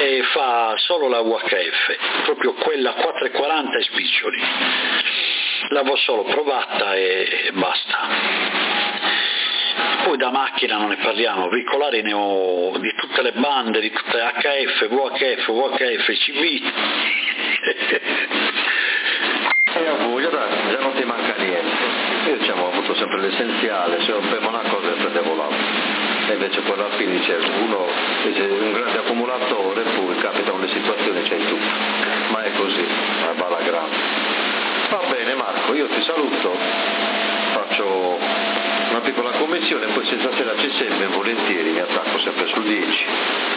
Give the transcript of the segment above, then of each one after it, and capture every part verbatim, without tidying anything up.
e fa solo la U H F, proprio quella quattro e quaranta e spiccioli. L'avevo solo provata e basta. Poi da macchina non ne parliamo, veicolari ne ho di tutte le bande, di tutte H F, V H F, V H F, C V. E a voi, già non ti manca niente. Io diciamo, ho avuto sempre l'essenziale, se rompevo una cosa e prendevo l'altra. E invece poi alla fine dice, uno dice, un grande accumulatore, poi capitano le situazioni, c'è tutto. Ma è così, è balla grande. Va bene Marco, io ti saluto, faccio una piccola commissione, poi se stasera ci serve volentieri mi attacco sempre sul dieci.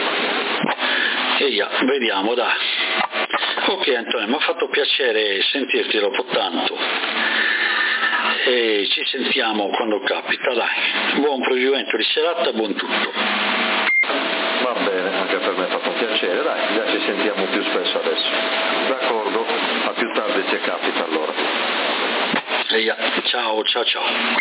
E yeah, vediamo, dai. Ok Antonio, mi ha fatto piacere sentirti dopo tanto. E ci sentiamo quando capita, dai. Buon proseguimento di serata, buon tutto. Va bene, anche per me è fatto un piacere, dai, già ci sentiamo più spesso adesso. D'accordo, a più tardi se capita allora. E yeah. Ciao, ciao, ciao.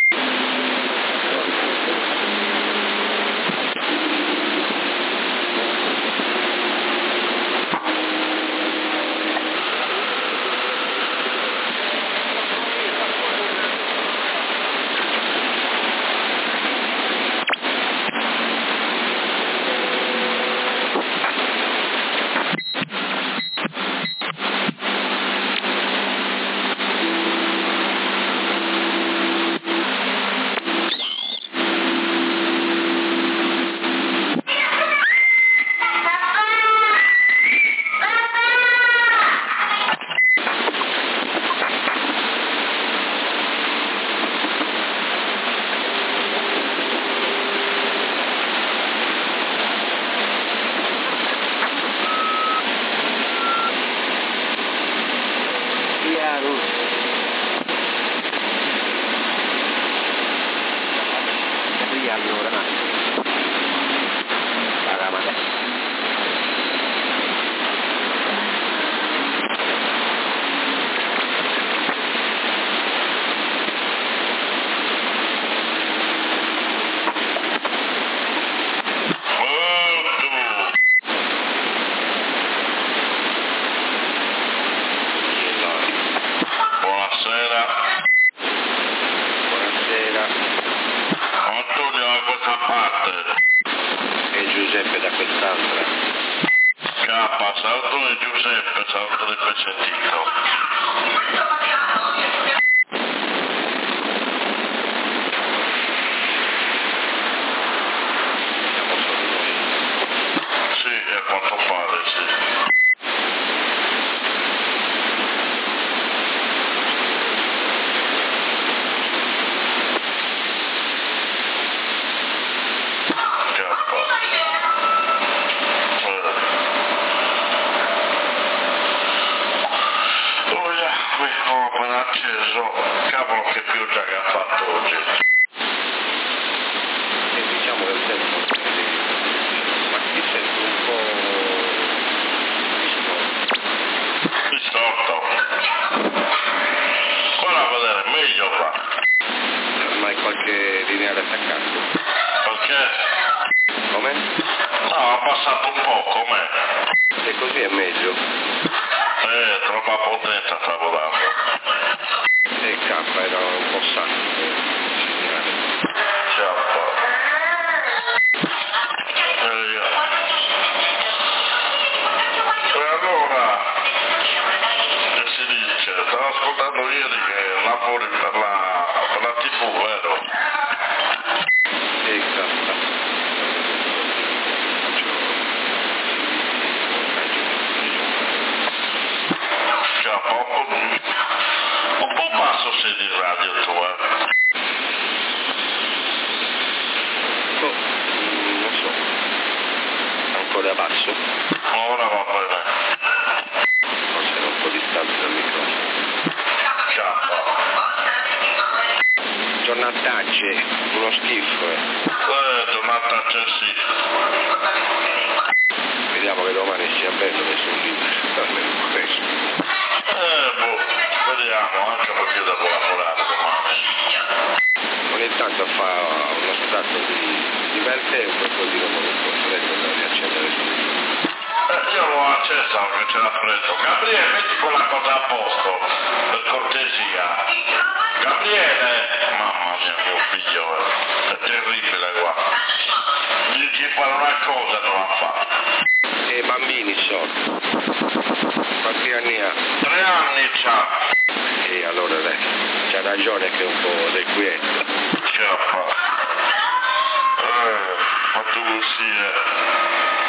io l'ho accesa che c'era freddo. Gabriele, metti quella cosa a posto, per cortesia. Gabriele, mamma mia, mio figlio, è terribile qua. Gli dici fare una cosa non la fa. E i bambini sono. Quanti anni ha? Tre anni c'ha. E allora lei, c'ha ragione che è un po' del quietto. Che ha fatto? Eh, fatto così, eh.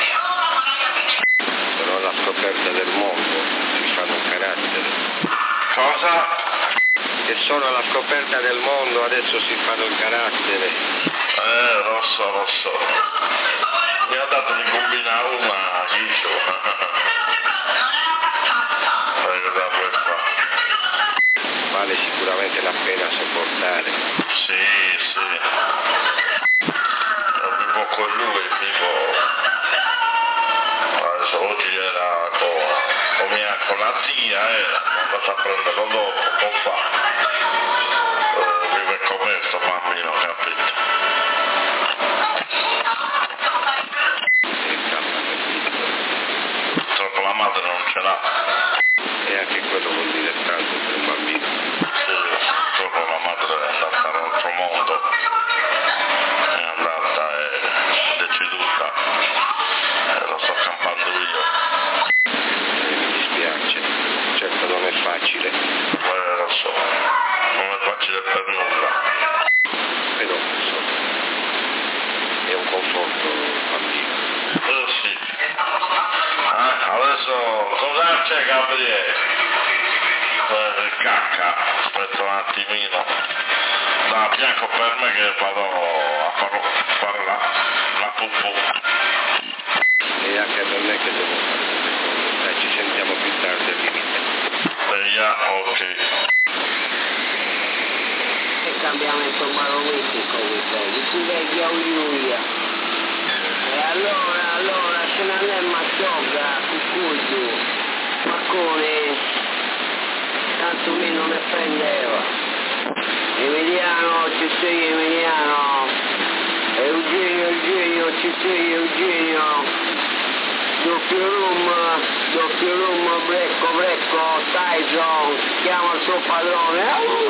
Sono alla scoperta del mondo, si fanno un carattere. Cosa? Che sono alla scoperta del mondo, adesso si fanno il carattere. Eh, lo so, lo so. Mi ha dato di combinare una Chicio. Eh, cosa vuoi fare? Vale sicuramente la pena sopportare. Sì, sì. Io vivo con lui, vivo... Adesso oggi era con, con, mia, con la zia, eh, andata a prenderlo dopo, con fa. Eh, vive con me sto bambino, capito? Troppo la madre non ce l'ha. E anche quello vuol dire tanto per un bambino. Sì, troppo la madre è andata all'altro mondo. È andata e è deceduta. Eh, lo sto campando io. E mi dispiace, certo non è facile. Eh, lo so, non è facile per nulla. Però insomma, è un conforto bambino. Eh sì. Eh, adesso cosa c'è Gabriele? Eh, cacca, aspetta un attimino. Da bianco per me che vado a farlo, fare la, la pupù. E anche per me che devo fare queste cose. Dai, ci sentiamo più tardi al limite. E ja, ok. Che cambiamento barometrico questo, di cui vecchia Uiuia. E allora, allora, se non è Mazzogga, Cucuzzu, Maccone, tanto meno ne prendeva. Emiliano, ci sei Emiliano, Eugenio, Eugenio, ci sei Eugenio, doppio room, doppio room, Brecco, Brecco, Tyson, chiama il suo padrone.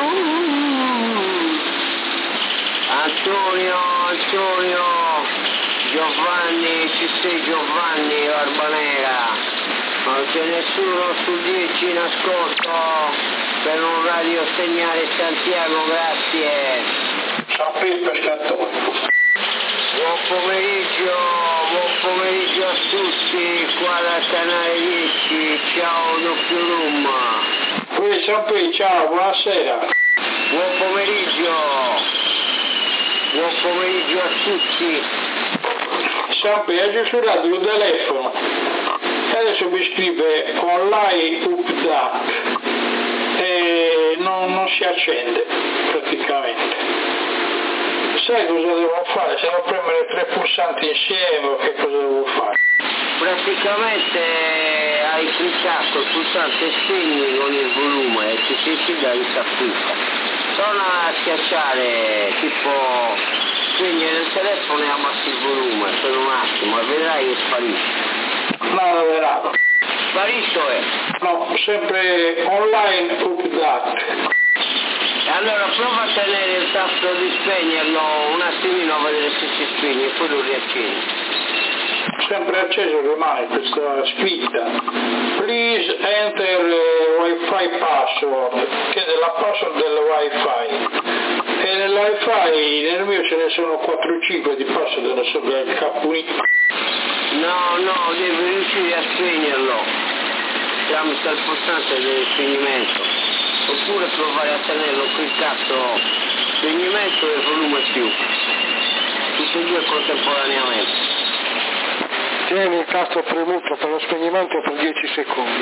Antonio, Antonio, Giovanni, ci sei Giovanni, Barbanera. Non c'è nessuno su dieci in ascolto per un radio segnale Santiago, grazie. Sappi pescatore. Buon pomeriggio, buon pomeriggio a tutti, qua dal canale dieci, ciao doppio room. Qui Sappi, ciao, buonasera. Buon pomeriggio, buon pomeriggio a tutti. Sappi, ha censurato il telefono e adesso mi scrive online update e non, non si accende praticamente. Sai cosa devo fare? Se devo premere tre pulsanti insieme o che cosa devo fare? Praticamente hai cliccato il pulsante spegni con il volume e ti senti da ricappita. Torna a schiacciare tipo spegnere il telefono e abbassi il volume per un attimo e vedrai che sparisce. No, verrà. Sparisce è. No, sempre online update. E allora prova a tenere il tasto di spegnerlo un attimino a vedere se si spegne e poi lo riaccendi. Sempre acceso rimane questa scritta. Please enter uh, wifi password, che è la password del wifi. E nel wifi nel mio ce ne sono quattro o cinque di password della sopra del capo. No, no, devi riuscire a spegnerlo tramite il pulsante del spegnimento. Oppure provare a tenerlo cliccato spegnimento e volume più. Tutti e due contemporaneamente. Tieni il tasto premuto per lo spegnimento per dieci secondi.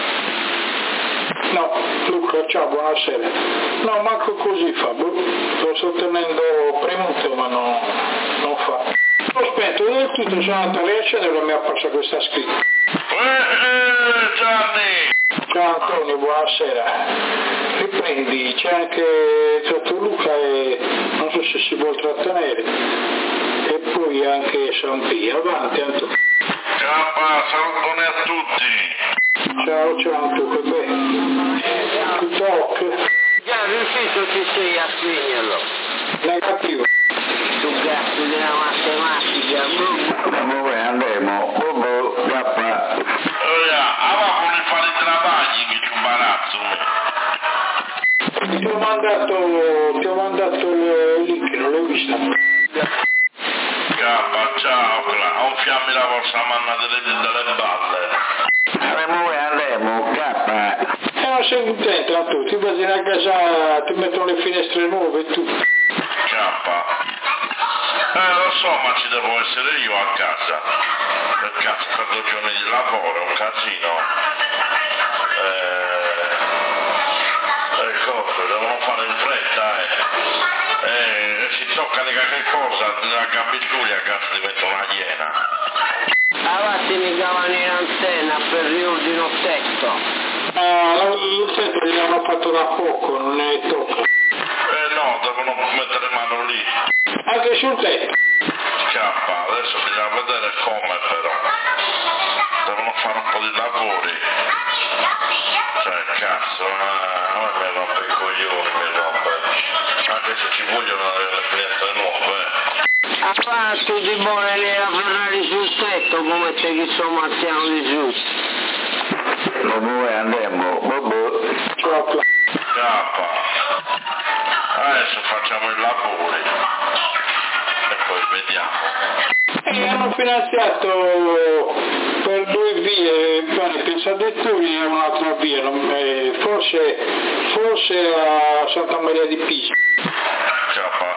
No, Luca, ciao, buonasera. No, manco così fa, lo sto tenendo premuto ma no, non fa. L'ho spento del tutto, sono andato a riaccendere e mi è apparsa questa scritta. Eh, Gianni! Ciao Antonio, buonasera. Riprendi, c'è anche il dottor Luca e non so se si vuol trattenere. E poi anche Sampi. Avanti Antonio. Ciao K, salutone a tutti. Ciao, ciao, tu Pepe. Tu talk. Già riuscito che sei a spegnerlo. Negativo. Tu cazzo della matematica, Dove andremo? Bobo, K. Ora, avevamo di fare i travagli che ci imbarazzo. Ti ho mandato, ti ho mandato il link, non l'hai visto? K, ciao, gonfiammi la vostra manna delle, delle balle. Dove andremo? K. E non sei contento tu, ti vai a casa, ti mettono le finestre nuove e tu. K. Eh, lo so, ma ci devo essere io a casa. Per cazzo, per due giorni di lavoro, è un casino. Eh, eh, cosa, devono fare in fretta, eh. Eh, si tocca di qualche cosa, nella gambituria, cazzo, diventa una iena. avanti mi cavano in antenna per riordino tetto. Ah, il tetto gliel'hanno fatto da poco, non ne tocca. Eh no, devono mettere mano lì. Anche sul tetto. Scappa, adesso bisogna vedere come però. Devono fare un po' di lavori. Cioè, cazzo, a me mi rompe i coglioni, mi rompe. Anche se ci vogliono le finestre nuove. Avanti di buone le a Ferrari sul tetto come te che sono marziano di giù. Dove andremo? Bobo. Ciao. Scappa. Adesso facciamo i lavori. E poi vediamo. E hanno finanziato per due vie, bene, Pensadettori e un'altra via, non- eh, forse, forse a Santa Maria di Pisa. Scappa.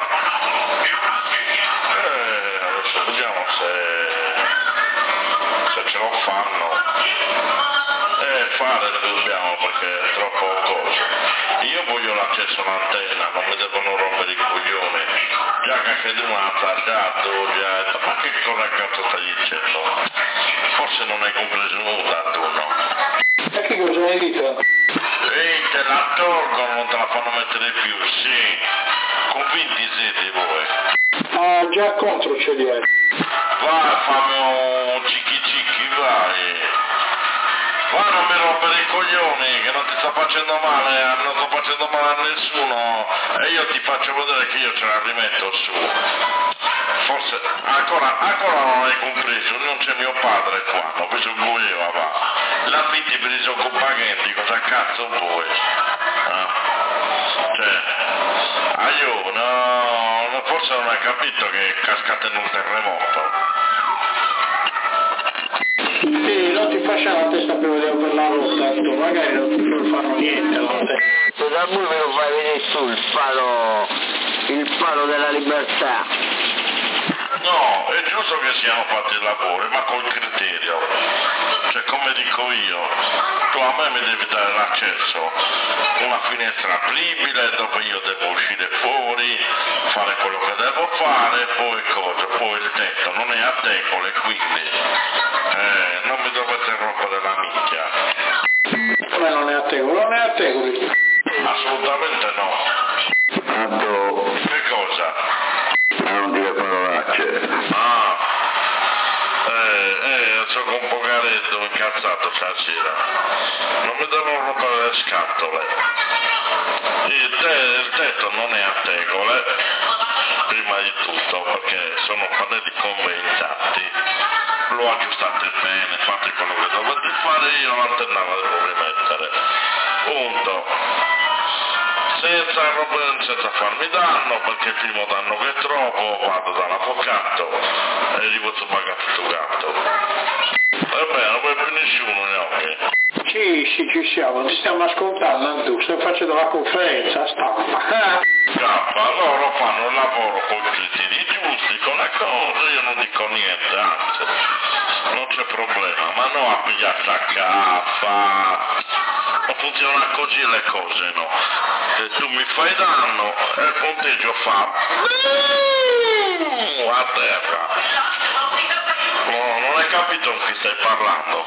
Eh, adesso vediamo se, se ce lo fanno. Eh, fare dobbiamo perché è troppo coso. Io voglio l'accesso all'antenna, non mi devono rompere i coglioni. Già che anche di una azzardato, già, ma che cosa cazzo stai dicendo? Forse non hai compreso nulla tu, no? E che cosa hai detto? Ehi, te la tolgono, non te la fanno mettere più, sì. Convinti siete voi. Ah, già contro ce li hai. Vai, fammi un cicchi cicchi, vai. Ma non mi rompere i coglioni, che non ti sto facendo male, non sto facendo male a nessuno e io ti faccio vedere che io ce la rimetto su. Forse ancora, ancora non hai compreso, non c'è mio padre qua, non vi voleva va. L'affitti per i disoccupagenti, cosa cazzo vuoi? Ah. Cioè, aiuto, no, no, forse non hai capito che è cascato in un terremoto. Sì, non ti facciamo la testa per vedere per la rotta, tu, magari non ti non fanno niente, no? Tu da voi me lo fai vedere su il faro, il faro della libertà. No, è giusto che siano fatti i lavori, ma col criterio. Cioè, come dico io, tu a me mi devi dare l'accesso, una finestra apribile, dove io devo uscire fuori, fare quello che devo fare, poi cosa, poi il tetto non è a tegole, quindi eh, non mi dovete rompere la minchia. Come non è a te, non è a te, Assolutamente no. Tanto Che cosa? non dire parolacce. Ah, eh, eh, sono un po' garetto, incazzato stasera. Non mi devono rompere le scatole. Il, te- il tetto non è a tegole, prima di tutto, perché sono pannelli conventati. Lo aggiustate bene, fate quello che dovete fare, io l'antenna la devo rimettere. Punto. Senza, senza farmi danno, perché il primo danno che trovo vado dall'avvocato e gli posso pagare tutto gatto. Vabbè, non vuoi più nessuno neanche. Sì, sì, ci siamo, ti stiamo ascoltando, tu stai facendo la conferenza stampa. Scappa, loro fanno il lavoro con i criteri giusti, con le cose, io non dico niente, anzi, non c'è problema, ma no a pigliarsi a caffa. Non funziona così le cose, no? Se tu mi fai danno e il punteggio fa a terra. No, non hai capito con chi stai parlando.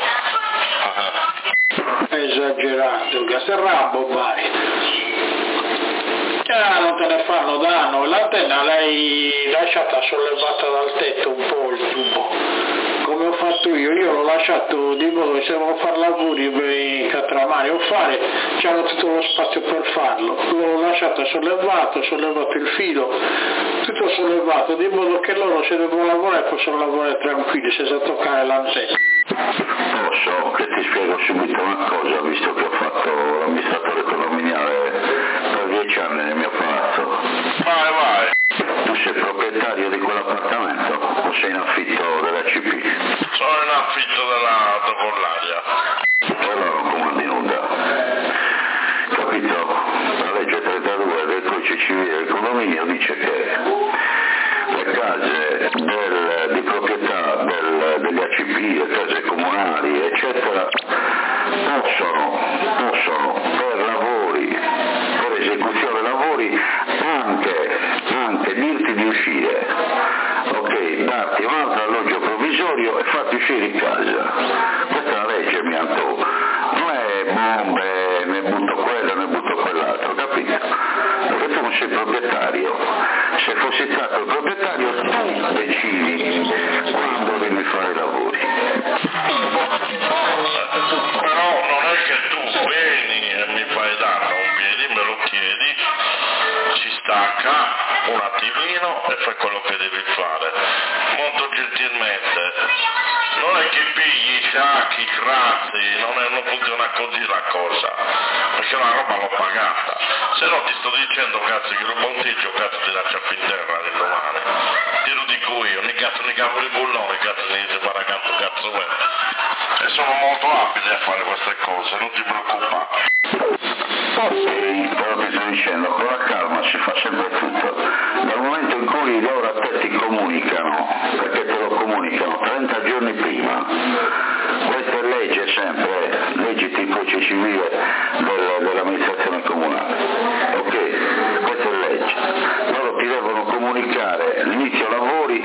Esagerato, che sei Rambo, vai. Ah, non te ne fanno danno, l'antenna l'hai lasciata sollevata dal tetto un po' il tubo, come ho fatto io, io l'ho lasciato di modo se devo fare lavori per catramare o fare, c'hanno tutto lo spazio per farlo, l'ho lasciata sollevato, ho sollevato il filo, tutto sollevato, di modo che loro se devono lavorare possono lavorare tranquilli senza toccare l'antenna. Posso che ti spiego subito una cosa, visto che ho fatto l'amministratore condominiale per dieci anni nel mio palazzo. Vai, vai. Tu sei proprietario di quell'appartamento o sei in affitto della C P? Sono in affitto della Docollaria. Allora non comandi nulla. Capito? La legge trentadue del codice civile del condominio dice che le case del, di proprietà del, degli A C P, le case comunali, eccetera, possono, possono per lavori, per esecuzione lavori, anche, anche dirti di uscire, ok, darti un altro alloggio provvisorio e farti uscire in casa. Questa è la legge, mi antò. Non è bombe, ne butto quello, ne butto quell'altro, capito? Perché tu non sei proprietario. Se fossi stato il proprietario tu decidi quando devi fare i lavori. Però non è che tu vieni e mi fai danno, vieni, me lo chiedi, ci stacca un attimino e fai quello che devi fare. Molto gentilmente. Non è che pigli i sacchi, grazie, non, è, non funziona così la cosa, perché la roba l'ho pagata. Se no ti sto dicendo, cazzo, che lo monteggio, cazzo, ti lascia più in terra l'indomani. Te lo dico io, né cazzo né capo di bullone, cazzo ne dice paracanto, cazzo è. E sono molto abile a fare queste cose, non ti preoccupare. Sì, però ti sto dicendo, con la calma si fa sempre tutto. Dal momento in cui loro a te ti comunicano, perché te lo comunicano trenta giorni prima, questa è legge sempre, legge tipo codice civile del, dell'amministrazione comunale, ok? Questa è legge. Loro ti devono comunicare l'inizio lavori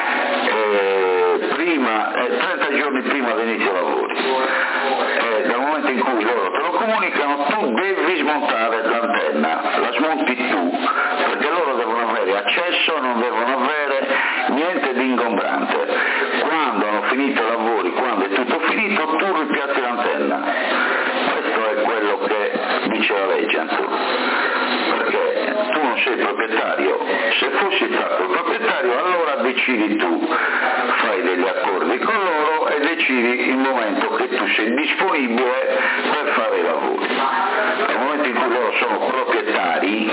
eh, prima, eh, trenta giorni prima dell'inizio lavori. Eh, dal momento in cui loro te lo comunicano, tu devi smontare l'antenna, la smonti tu, perché loro devono avere accesso, non devono avere niente di ingombrante. Quando hanno finito i lavori, quando è tutto finito, tu ripiatti l'antenna. Questo è quello che dice la legge, Antu. Perché tu non sei proprietario. Se fossi stato il proprietario, allora decidi tu, fai degli accordi con loro e decidi il momento che tu sei disponibile per fare i lavori. Nel momento in cui loro sono proprietari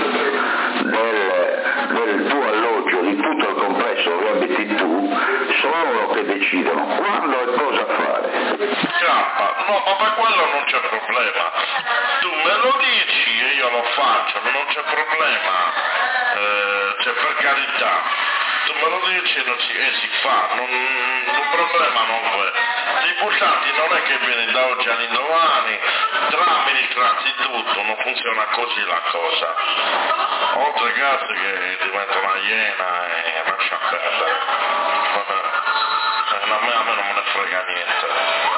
del, del tuo alloggio, di tutto il complesso dove abiti tu, sono loro che decidono quando e cosa fare. Scappa, no, ma per quello non c'è problema. Tu me lo dici e io lo faccio, non c'è problema, eh, cioè per carità. Tu me lo dici e si, eh, si fa, non, il problema non è. I pulsanti non è che vieni da oggi all'indomani, tra amministrati tutto, non funziona così la cosa. Oltre cazzo che diventa una iena e lascia perdere. A me, a me non me ne frega niente.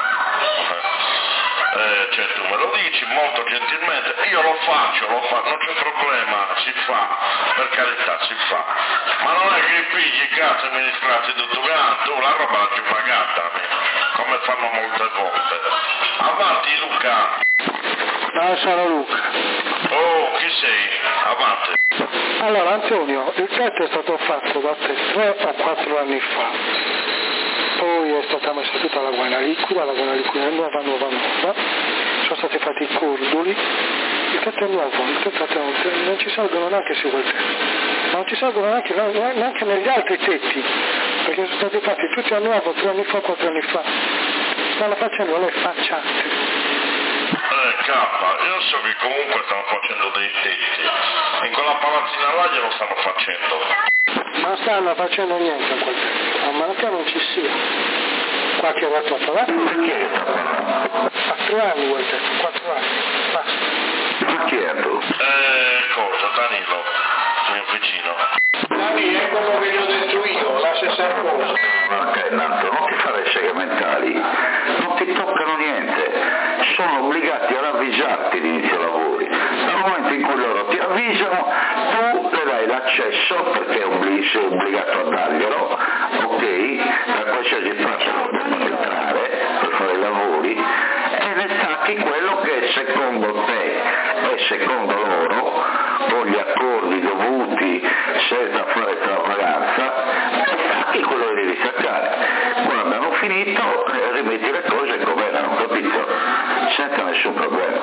Eh, cioè tu me lo dici molto gentilmente, io lo faccio, lo fa, non c'è problema, si fa, per carità si fa, ma non è che pigli i cazzo amministrati tutto quanto, tu la roba l'hai giù pagata, come fanno molte volte. Avanti Luca. No, sono Luca. Oh, chi sei? Avanti. Allora Antonio, il tetto è stato fatto da te tre o quattro anni fa. Poi è stata messa tutta la guaina liquida, la guaina liquida è nuova, nuova, nuova, sono stati fatti i cordoli, il tetto è nuovo, il tetto è nuovo, non ci salgono neanche su quel tetto, non ci salgono neanche, neanche negli altri tetti, perché sono stati fatti tutti a nuovo, tre anni fa, quattro anni fa, stanno facendo le facciate. Eh, K, io so che comunque stanno facendo dei tetti, in quella palazzina là glielo stanno facendo. Non stanno facendo niente a quel tetto, a meno che non ci sia qualche rattoto, eh? Perché? A tre anni quel tetto, quattro anni, basta. Ma chi è tu? Eh, cosa, Danilo, mio vicino. Dani, è quello che gli ho detto io, la stessa cosa. Ok, Nato, non ti fare seghe mentali, non ti toccano niente, sono obbligati ad avvisarti di inizio lavori. Dal momento momento in cui loro ti avvisano, tu le dai l'accesso, perché sei obbligato a darglielo, ok, da qualsiasi parte lo devono entrare per fare i lavori, e ne stacchi quello che secondo te e secondo loro, con gli accordi dovuti, senza fare stravaganza, stacchi quello che devi staccare. Quando hanno finito, rimetti le cose come erano, capito? Senza nessun problema.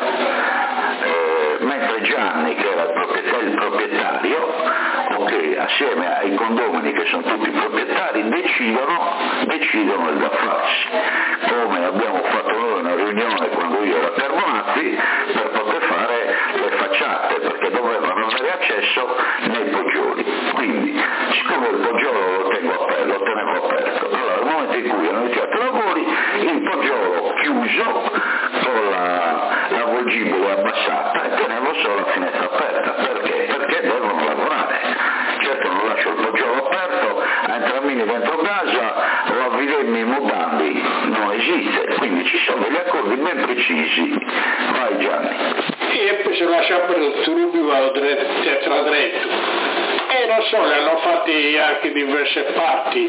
Eh, mentre Gianni, che era il proprietario, il proprietario, ok, assieme ai condomini che sono tutti proprietari, decidono, decidono il da farsi, come abbiamo fatto noi una riunione quando io ero a Carbonazzi per poter fare le facciate, perché dovevano avere accesso nei poggioli. Quindi, siccome il poggiolo lo tengo aperto, lo tenevo aperto, allora nel momento in cui hanno iniziato i lavori, il poggiolo chiuso con la, la volgibile abbassata e tenevo solo la finestra aperta. Perché? Perché devono lavorare. Certo non lascio il poggiolo aperto a entramini dentro casa o a vivermi i mutambi, non esiste, quindi ci sono degli accordi ben precisi. Vai Gianni. E poi se lascia aperto tutti vado dietro dritto. E non so, ne hanno fatti anche diverse parti,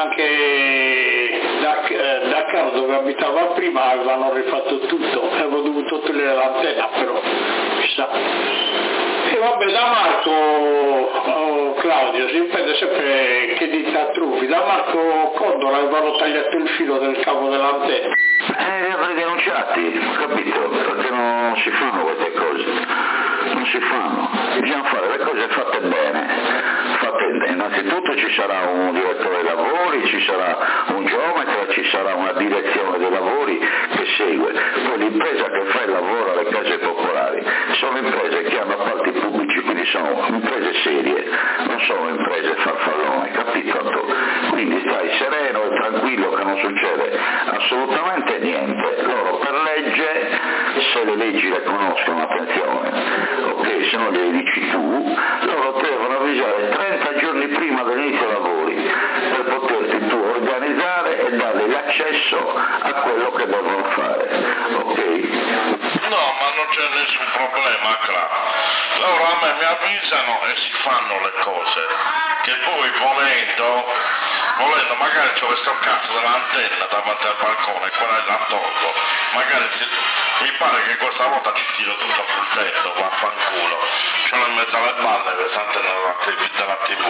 anche da, eh, da casa dove abitava prima avevano rifatto tutto, avevo dovuto togliere l'antenna però, chissà. E vabbè, da Marco, oh, Claudio, si vede sempre che dita truffi, da Marco Condola avevano tagliato il filo del cavo dell'antenna. Eh, li avrei denunciati, capito? Perché non si fanno queste cose, non si fanno, bisogna fare le cose fatte bene, fatte bene. Innanzitutto ci sarà un direttore dei lavori, ci sarà un geometra, ci sarà una direzione dei lavori che segue, poi l'impresa che fa il lavoro alle case popolari sono imprese che hanno appalti pubblici, quindi sono imprese serie, non sono imprese farfallone, capito? Quindi stai sereno e tranquillo che non succede assolutamente niente. Loro per legge, se le leggi le conoscono, attenzione, ok, se non le dici tu, loro devono avvisare trenta giorni prima dell'inizio dei lavori per poterti tu organizzare e dargli l'accesso a quello che devono fare, ok? No, ma non c'è nessun problema, Cla. Loro a me mi avvisano e si fanno le cose, che poi volendo, volendo magari c'ho questo cazzo dell'antenna davanti al balcone, quella la tolgo, magari ti, mi pare che questa volta ci tiro tutto sul tetto, vaffanculo, ce l'ho in mezzo alle balle questa antenna della tivù.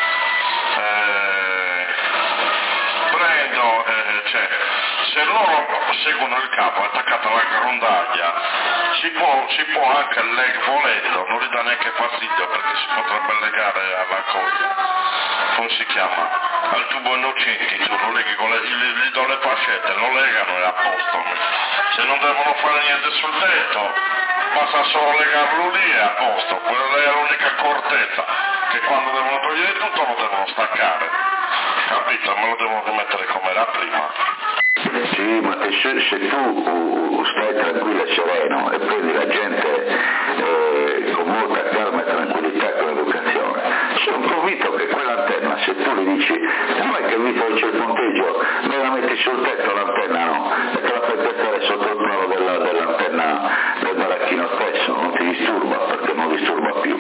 Eh, prendo, eh, cioè, se loro seguono il capo attaccato alla grondaglia, si può, si può anche leg- volendo, non gli dà neanche fastidio perché si potrebbe legare alla coda, come si chiama? Al tubo innocenti, tu lo leghi con le, gli, gli do le fascette, lo legano e a posto. Se non devono fare niente sul tetto, basta solo legarlo lì e a posto. Quella è l'unica accortezza, che quando devono togliere tutto lo devono staccare, capito? Me lo devono rimettere come era prima. Sì, ma te, se, se tu uh, stai tranquillo e sereno e prendi la gente eh, con molta calma e tranquillità e con educazione, sono convinto che quell'antenna, se tu gli dici non è che visto che c'è il ponteggio me la metti sul tetto l'antenna, no, e te la fai piazzare sotto il palo della, dell'antenna del baracchino stesso, non ti disturba perché non disturba più,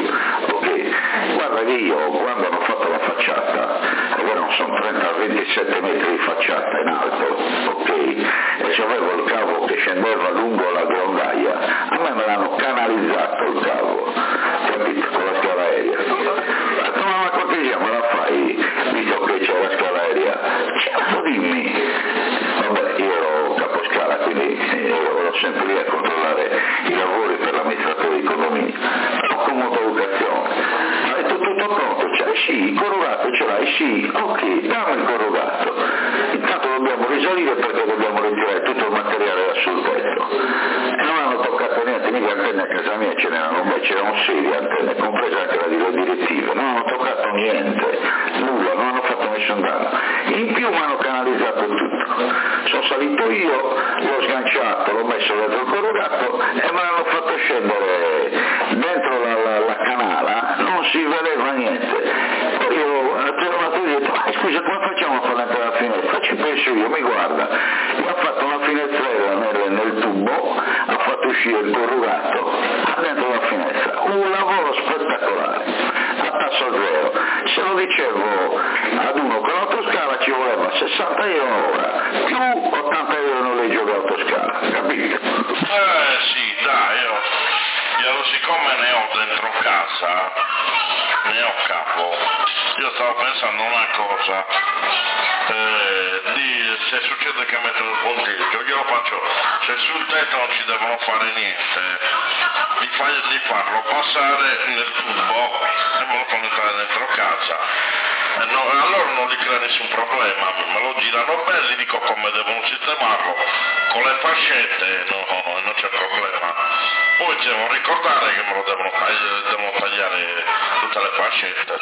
ok? Guarda che io quando hanno fatto la facciata, è vero, sono trenta ventisette metri di facciata in alto, ok? E c'avevo il cavo che scendeva lungo la grondaia, a me me l'hanno canalizzato il cavo, capito? Con la scala aerea. Ma tu ma cortesia me la fai, visto che c'è la scala aerea? Certo, dimmi. Vabbè, io ero caposcala, quindi ero sempre lì a controllare i lavori per l'amministratore di condomini, però con molta educazione. Ma è tutto, tutto pronto, c'hai sì, il corrugato ce l'hai, sì, ok, dammi il corrugato. Intanto dobbiamo risalire perché dobbiamo ritirare tutto il materiale da sul tetto. E non hanno toccato niente, mica antenne a casa mia ce n'erano, beh c'erano sei antenne, compresa anche la delle direttive, non hanno toccato niente, nulla, non hanno fatto nessun danno. In più mi hanno canalizzato tutto. Sono salito io, l'ho sganciato, l'ho messo dentro il corrugato e me l'hanno fatto scendere dentro la, la, la canala, non si vedeva niente. Poi io ho tornato e ho detto, ma scusa, come facciamo a far entrare la finestra? Ci penso io, mi guarda, mi ha fatto una finestrella nel, nel tubo, ha fatto uscire il corrugato dentro la finestra, stato spettacolare, a tasso zero. Se lo dicevo ad uno con l'autoscala ci voleva sessanta euro l'ora, più ottanta euro noleggio di autoscala, capito? Eh sì, dai, io, io siccome ne ho dentro casa, ne ho capo, io stavo pensando una cosa, eh, di, se succede che metto il punteggio, io lo faccio, se sul tetto non ci devono fare niente, di, fai, di farlo passare nel tubo e me lo fanno entrare dentro casa. Eh no, allora non gli crea nessun problema, me lo girano bene, gli dico come devono sistemarlo, con le fascette no, non c'è problema. Poi devo ricordare che me lo devono tagliare, devono tagliare tutte le fascette.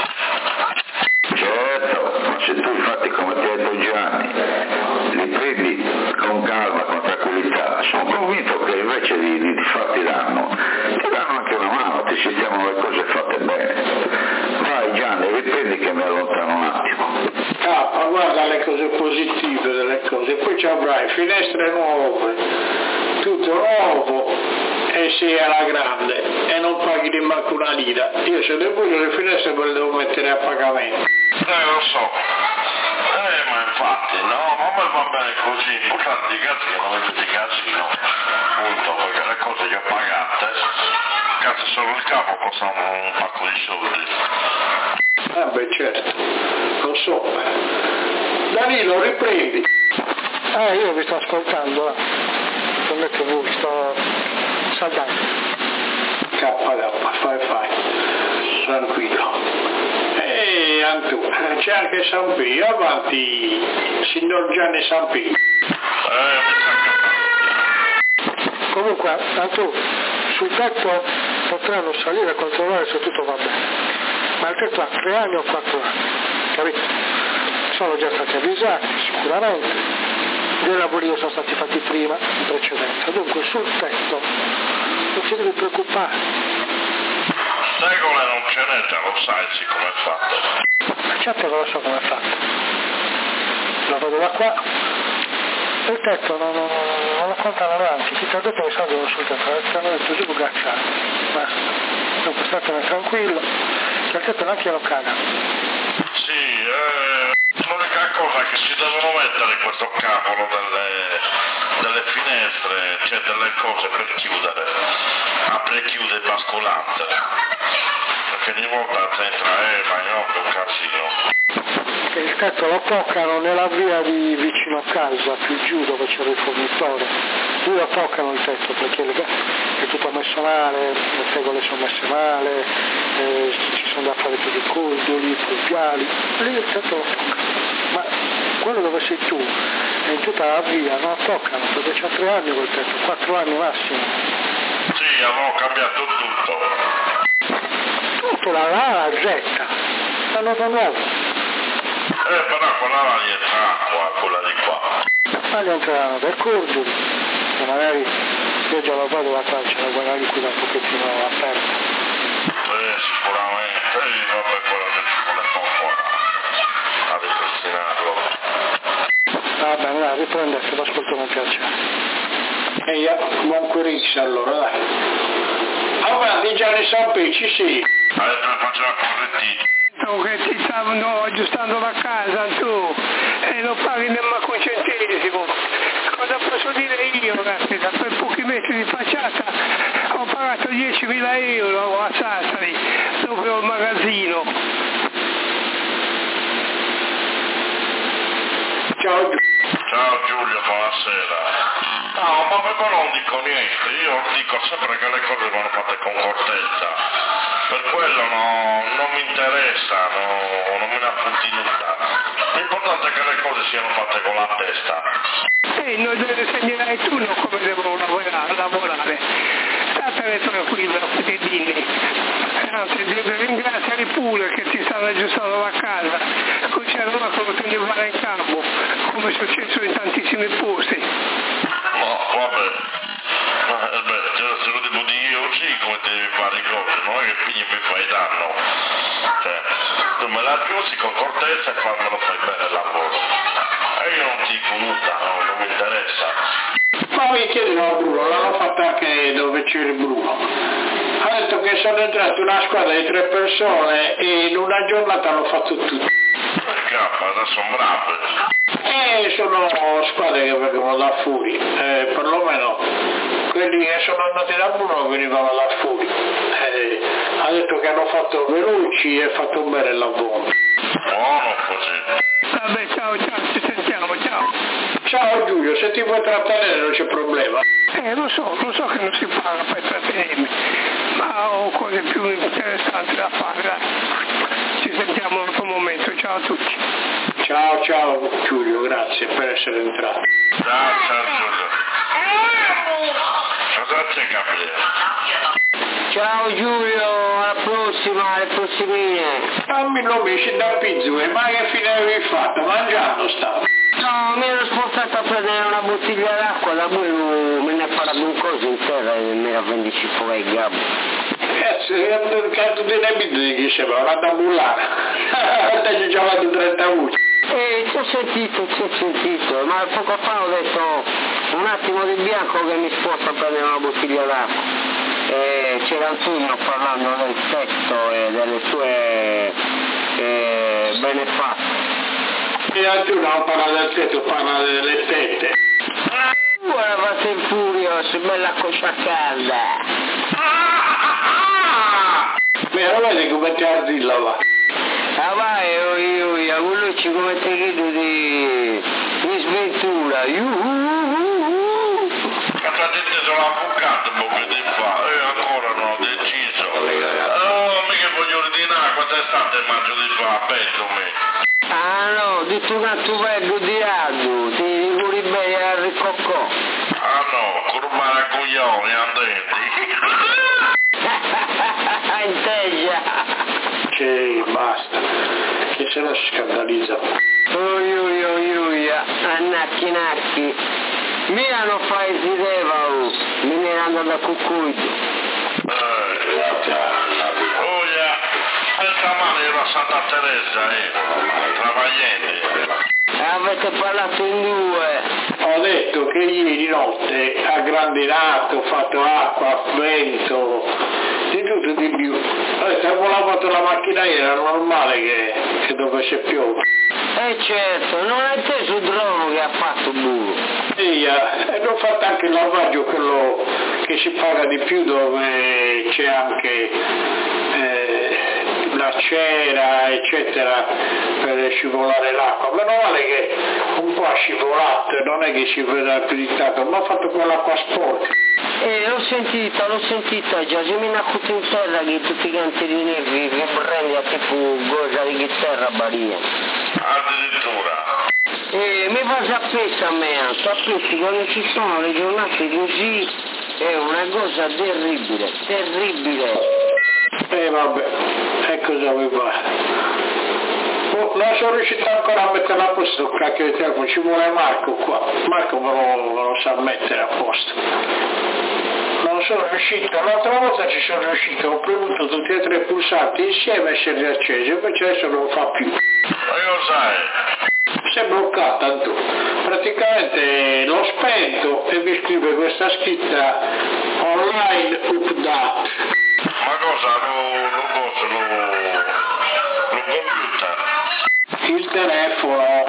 Certo, ma se tu infatti come ti ha detto Gianni, li prendi con calma, con tranquillità, sono convinto che invece di, di, di farti danno, ti danno anche una mano, ti sistemano le cose fatte bene. Vai Gianni, riprendi che mi allontano un attimo. Ah, guarda le cose positive delle cose, poi ci avrai finestre nuove, tutto nuovo e sei alla grande e non paghi neanche una lira. Io se devo le finestre me le devo mettere a pagamento. Eh lo so, eh ma infatti no, ma a me va bene così, importante i casino, non avete di casino, appunto, perché le cose le ho pagate, cazzo solo il capo costa un pacco di soldi. Ah beh certo, lo so. Danilo, riprendi. Ah, io vi sto ascoltando, eh. Con le tv, sto saldando. K K, fai fai, tranquillo. E anche c'è anche Sampi, avanti, signor Gianni Sampi. Eh, Comunque, Antù, sul tetto potranno salire e controllare se tutto va bene. Ma il tetto ha tre anni o quattro anni, capito? Sono già stati avvisati, sicuramente. Dei lavori sono stati fatti prima, in precedenza. Dunque, sul tetto non ti devi preoccupare. regole non ce n'è, già lo sai sì come è fatto. Ma certo che lo so come è fatto. Lo vedo da qua. Il tetto non, non, non lo contano neanche, chi ti ha detto che salgono sul tetto, ti hanno detto giù gacciare, basta. Dunque statene tranquillo, che il tetto neanche lo caga. Sì, eh, l'unica cosa è che si devono mettere questo cavolo delle, delle finestre, cioè delle cose per chiudere, apre e chiude il basculante, perché ogni volta entra e va in occhio un casino. Il tetto lo toccano nella via di vicino a casa, più giù dove c'era il fornitore. Lì lo toccano il tetto perché è tutto messo male, le tegole sono messe male, eh, ci sono da fare tutti i cordoli, pluviali, lì il tetto lo toccano. Ma quello dove sei tu e in tutta la via non lo toccano perché c'ha tre anni quel tetto, quattro anni massimo. Sì, avevo cambiato tutto. Tutto la la getta, l'hanno da nuovo. Eh, però quella là rientra acqua, quella di qua. Ma gli entreranno del cordoli, che magari io già lo vedo da qua, c'è la guardia liquida un pochettino aperta. Eh, sicuramente, e vabbè, quella che ci vuole poco a ripristinarlo. Va bene, dai, riprendete, l'ascolto mi piace. E io, buon curiccio allora, dai. Avanti Gianni Sampi, ci sei. Adesso mi faccio la correttina. Che ti stavano aggiustando la casa tu e non paghi nemmeno un centesimo. Cosa posso dire io, caspita? Per pochi metri di facciata ho pagato diecimila euro a Sassari dove ho il magazzino. Ciao Giulio. Ciao Giulio, buonasera. No, ma proprio non dico niente, io dico sempre che le cose vanno fatte con cortezza. Per quello no, non mi interessa, no, non me ne appunti nulla. L'importante è che le cose siano fatte con la testa. E noi dove insegnerai tu no, come devono lavorare, lavorare. Statene tranquillo, piedini. Anzi, devi ringraziare pure che ti stanno aggiustando la casa. Qui c'è roba che lo tenevano in campo, come è successo in tantissimi posti. No, vabbè. Eh, beh, te lo devo dire io sì, come te devi fare cose, non è che quindi mi fai danno. Cioè, tu me la aggiusti con cortezza e fammelo fai bene il lavoro. E io non ti dico nulla, no, non mi interessa. Ma mi chiedono a Bruno, l'hanno fatta anche dove c'era Bruno. ha detto che sono entrati una squadra di tre persone e in una giornata hanno fatto tutto. Adesso sono brave. E sono squadre che vengono da fuori, eh, perlomeno quelli che sono andati da Bruno venivano da fuori. Eh, ha detto che hanno fatto veloci e fatto bene il lavoro. Buono così. Vabbè, ciao, ciao, ci sentiamo, ciao. Ciao Giulio, se ti vuoi trattenere non c'è problema. Eh, lo so, lo so che non si paga per trattenermi, ma ho cose più interessanti da fare, dai. Ci sentiamo in un momento, ciao a tutti. Ciao, ciao Giulio, grazie per essere entrato. Grazie Giulio. Grazie Gabriele. Ciao Giulio, alla prossima, alle prossimine. Dammi il nome, esci da Pizzue, ma che fine avevi fatto? Mangiando stavo. No, mi ero spostato a prendere una bottiglia d'acqua, da voi me ne farà un coso in terra e me la vendici fuori il gabbo. Cazzo, che cazzo di nebito ti diceva, vado a bullare. Te ci chiamato trenta voci. Eh, ti ho sentito, ti ho sentito, ma poco fa ho detto un attimo di bianco che mi sposta a prendere una bottiglia d'acqua. E c'era Antonio parlando del sesso e delle sue eh, benefatte. E Antonio non parla del tetto, parla delle tette. Ora fate il furioso, bella coscia calda. Ma non vedi come ti ardilla va? Ah vai, oi oi, a quello ci come te chiedo di, di sventura. Yuhuhuhu. Quanta gente sono avvocato un po' di fa e ancora non ho deciso. Oh, mica voglio ordinare quante state mangio di fa, penso me. Ah no, di tu canto vengo di ado, ti rigori bene al ricoccò. Ah no, con un maracuglione andenti. Integia. Che basta, che se no si scandalizza. Oi oi oi oi, annacchi nacchi. Mia non fai si deva, oh, me ne ando da cuccuito. Eh, oh yeah, questa mano ero a Santa Teresa, eh, travagliente. Avete parlato in due. Ho detto che ieri notte ha grandinato, fatto acqua, vento, di tutto e di più. Ho detto, avevo lavato la macchina ieri, era normale che, che dovesse piovere. Eh certo, non è te sul drono che ha fatto burro. E eh, ho fatto anche il lavaggio, quello che si paga di più, dove c'è anche eh, la cera, eccetera, per scivolare l'acqua. Meno male che un po' ha scivolato, non è che si vede più di tanto, ma ha fatto quell'acqua sporca. Eh, l'ho sentita, l'ho sentita, già se mi nacuto in terra che tutti i canterini vi, vi prendi a tipo goza di chitarra baria. Addirittura. E mi fa sapere a me, sapessi quando ci sono le giornate così è una cosa terribile, terribile. E eh, vabbè, e cosa vuoi fare? Oh, non sono riuscito ancora a mettere a posto il cacchio di telefono, ci vuole Marco qua, Marco me lo, me lo sa mettere a posto. Non sono riuscito, l'altra volta ci sono riuscito, ho premuto tutti e tre i pulsanti insieme e si è riacceso, invece adesso non fa più. Ma che lo sai? Si è bloccato tanto. Praticamente l'ho spento e mi scrive questa scritta online update. Ma cosa? Lo, lo cosa? Lo, lo computer? Il telefono.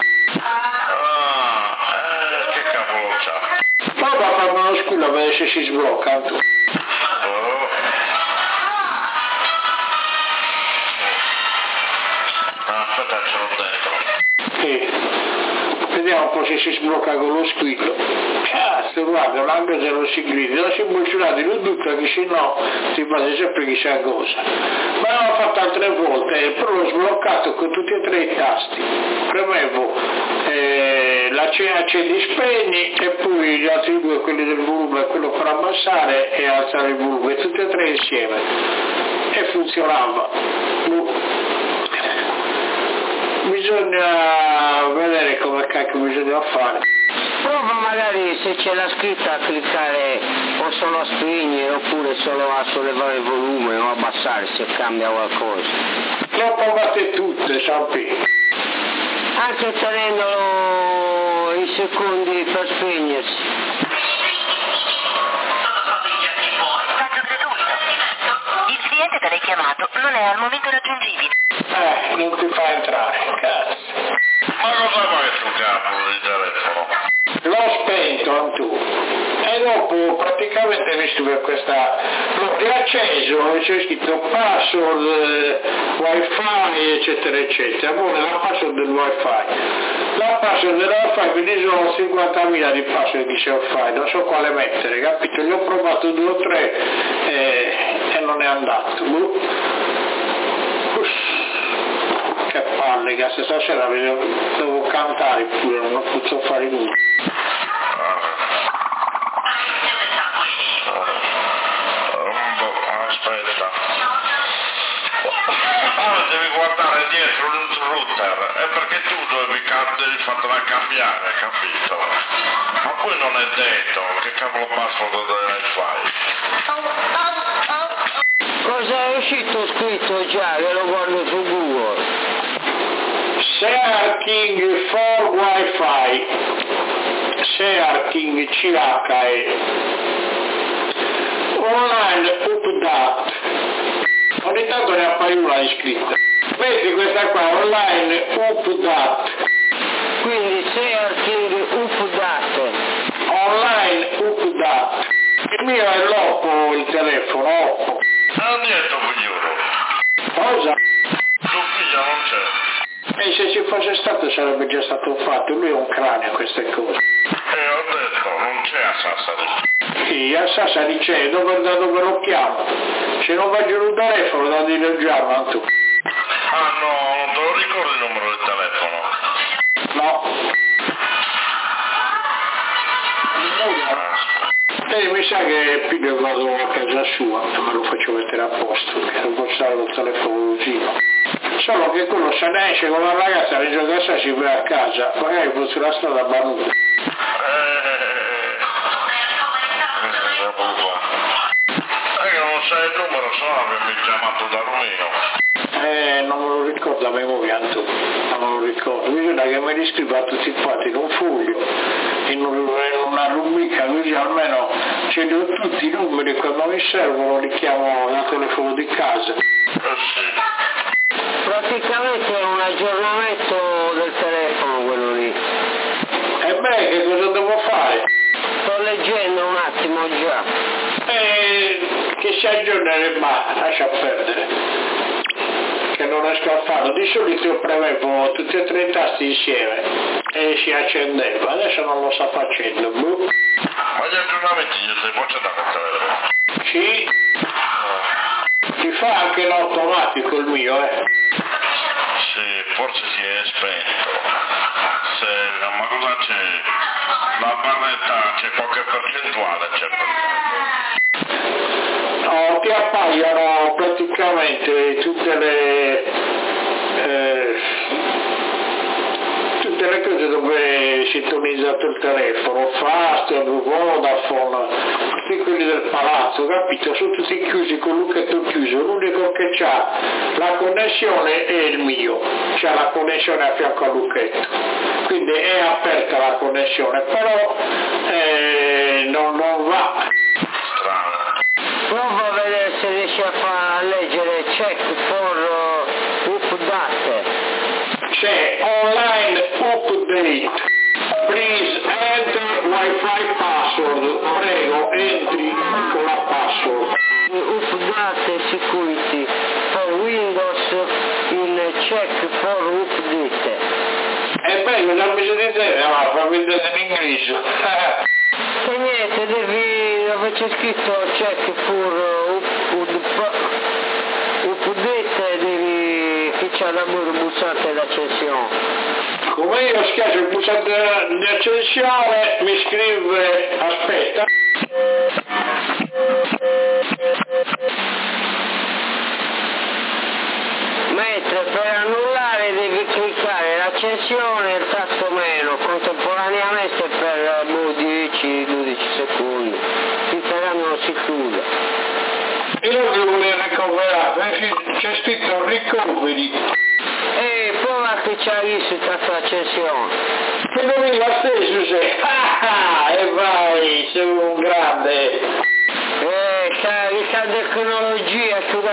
Ah, eh, che cavolo c'ha? Poi va a farmi uno scudo a vedere se si sblocca tu. Oh. Ah, aspetta, ce l'ho dentro. Sì. Vediamo un po' se si sblocca con lo squillo. Cazzo, guarda, anche se non si grida, non si bolcionati lo tutto, che se no si fa sempre chissà cosa. Ma l'ho fatto altre volte, però l'ho sbloccato con tutti e tre i tasti. Premevo eh, la accendi spegni e poi gli altri due, quelli del volume, quello per abbassare e alzare il volume, tutti e tre insieme. E funzionava. Bisogna vedere come cacchio bisogna fare. Prova magari se c'è la scritta a cliccare o solo a spegnere oppure solo a sollevare il volume o abbassare se cambia qualcosa. Le ho provate tutte, sappi. Anche tenendo i secondi per spegnersi. chiamato non è al momento raggiungibile. Eh, non ti fa entrare, cazzo. Ma cosa fai sul capo di telefono? L'ho spento tu. E dopo praticamente mi scrive questa, l'ho riacceso e c'è scritto password, eh, wifi eccetera eccetera, poi la password del wifi. La password del wifi quindi sono cinquantamila di password di wifi, non so quale mettere, capito? Gli ho provato due o tre eh, e non è andato. Uff, che palle, che stasera devo cantare pure, non posso fare nulla. Aspetta. Ah, devi guardare dietro il router, è perché tu devi, devi fartela cambiare, capito? Ma poi non è detto, che cavolo password del wifi? Cosa è uscito scritto già, che lo guardo su Google? Searching for wifi, Searching C H E, online update, ogni tanto ne appaia una iscritta, vedi questa qua, online update, quindi Searching update, online update, il mio è l'Oppo, il telefono Oppo. Ah, niente figliolo. Cosa? Tuo figlio non c'è. E se ci fosse stato sarebbe già stato fatto, lui è un cranio a queste cose. E ho detto, non c'è a Sassari. Sì, a Sassari c'è, dove, da dove lo chiamo? Se non va giù il telefono, da dire già, ma tu. Ah no, non te lo ricordi il numero del telefono? No. E mi sa che piglio e vado a casa sua e me lo faccio mettere a posto, perché non posso stare col telefono vicino. Solo che quello se ne esce con la ragazza, le gioca a si va a casa, magari poi sulla strada banuta. Eh, che non sai il numero, se no avremmo chiamato da Romeo. Eh, non me lo ricordo a memoria, tu. Non me lo ricordo. Bisogna che me li scriva tutti quanti in un foglio, in, un, in una rubrica, così almeno ce li ho tutti i numeri e quando mi servono li chiamo dal telefono di casa. Eh sì. praticamente è un aggiornamento del telefono quello lì. E beh, che cosa devo fare? Sto leggendo un attimo già. Eh, che si aggiorna, ma lascia perdere, che non riesco a farlo. Di solito io premevo tutti e tre i tasti insieme e si accendeva, adesso non lo sta facendo. Buh. Ma gli aggiornamenti gli stai facendo a telefono? Sì, si fa anche in automatico il mio, eh. Sì, forse si è spento. Se, ma cosa c'è? La barretta c'è qualche percentuale, c'è per No, ti appaiono praticamente tutte le eh, tutte le cose dove è sintonizzato il telefono, Fastweb, Vodafone, tutti quelli del palazzo, capito? Sono tutti chiusi con il lucchetto chiuso, l'unico che c'ha la connessione è il mio, c'ha la connessione a fianco al lucchetto, quindi è aperta la connessione, però eh, non, non va. strano. Prova a vedere se riesci a far leggere check for uh, update. C'è online update, please enter wifi password, prego entri con la password. Update security for Windows in check for update. È bello, non mi sentite, ma fa vedere in inglese. E niente, devi, dove c'è scritto check for update, devi ficciare la pulsante d'accensione. Come io schiaccio il pulsante di accensione, mi scrive, aspetta. Mentre per annullare devi cliccare l'accensione e il tasto meno contemporaneamente per dieci dodici secondi, finché non si chiude. Io devo recuperare, c'è scritto recovery. E prova a cliccare sul tasto d'accensione. Che dovevi la stesso sei? Ah, e vai, sei un grande. Eh, sta, sta tecnologia, chiude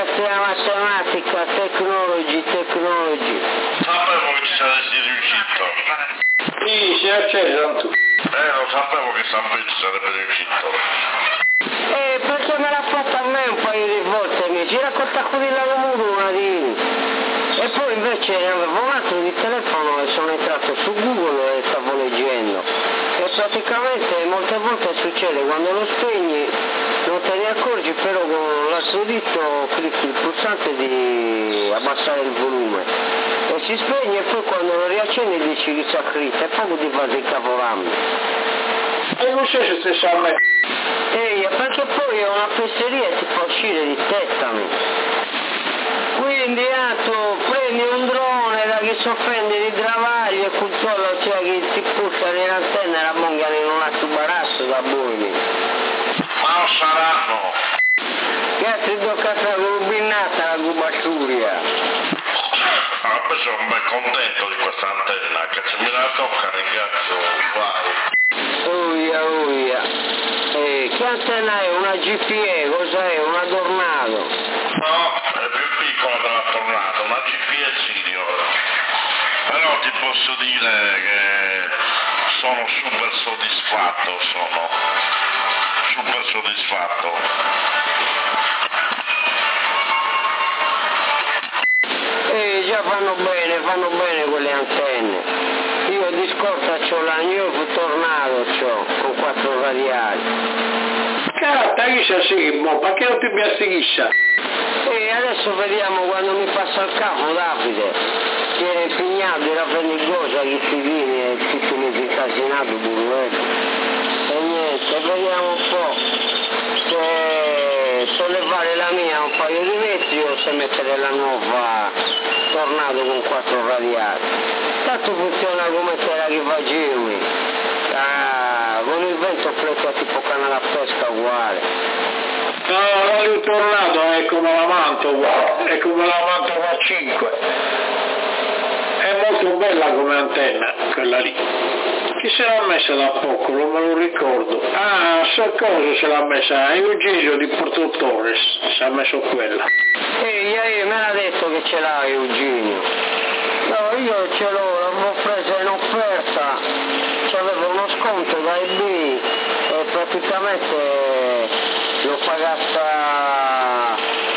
ragazzi della matematica, tecnologi, tecnologi. Sapevo che ci saresti riuscito. Sì, si è acceso tu. Eh, lo sapevo che Samuel ci sarebbe riuscito. Eh, perché me l'ha fatta a me un paio di volte, mi ci racconta quelli là come una di. E poi invece ne avevo un altro di telefono e sono entrato su Google e stavo leggendo. E praticamente molte volte succede quando lo spegni, non te ne accorgi, però con l'altro dito clicchi il pulsante di abbassare il volume e si spegne e poi quando lo riaccendi dici che c'è scritto e poi ti fai il caporammo. E non so se stesso a me. Ehi, perché poi è una fesseria e ti fa uscire di testa. Quindi ah, tu prendi un drone da chi si offende di travaglio e controllo cioè che ti puscia nell'antenna e la mongano in un altro barasso da buoni. Ma non saranno. Che ti tocca fare rubinata la gubasciuria. Allora, sono ben contento di questa antenna, che se me la toccano il cazzo, wow. Uia, uia. Eh, che antenna è? Una G P E? Cos'è? Una Tornado? No, è più piccola della Tornado, una G P E Sirio. Però ti posso dire che sono super soddisfatto, sono super soddisfatto. Eh, già fanno bene, fanno bene quelle antenne. Io di scorta c'ho la New Tornado, c'ho, con quattro radiali. Cazzo, chi sa sì, boh, perché non ti piace chissà? E adesso vediamo quando mi passa il capo Davide, che era impegnato, era fenigosa, che si viene e tutti mi incasinato burletto. E niente, vediamo un po' se sollevare la mia un paio di metri o se mettere la nuova Tornado con quattro radiali. Tanto funziona come quella che facevi. Ah, con il vento fletta tipo canale a pesca uguale. No, la lì Tornado è come la Mantova, è come la Mantova cinque. È molto bella come antenna, quella lì. Chi se l'ha messa da poco, non me lo ricordo. Ah, so cosa se l'ha messa, Eugenio di Porto Torres, si è messo quella. Ehi, ehi, me l'ha detto che ce l'ha Eugenio. No, io ce l'ho, l'avevo presa in offerta, c'avevo uno sconto da eBay e praticamente l'ho pagata,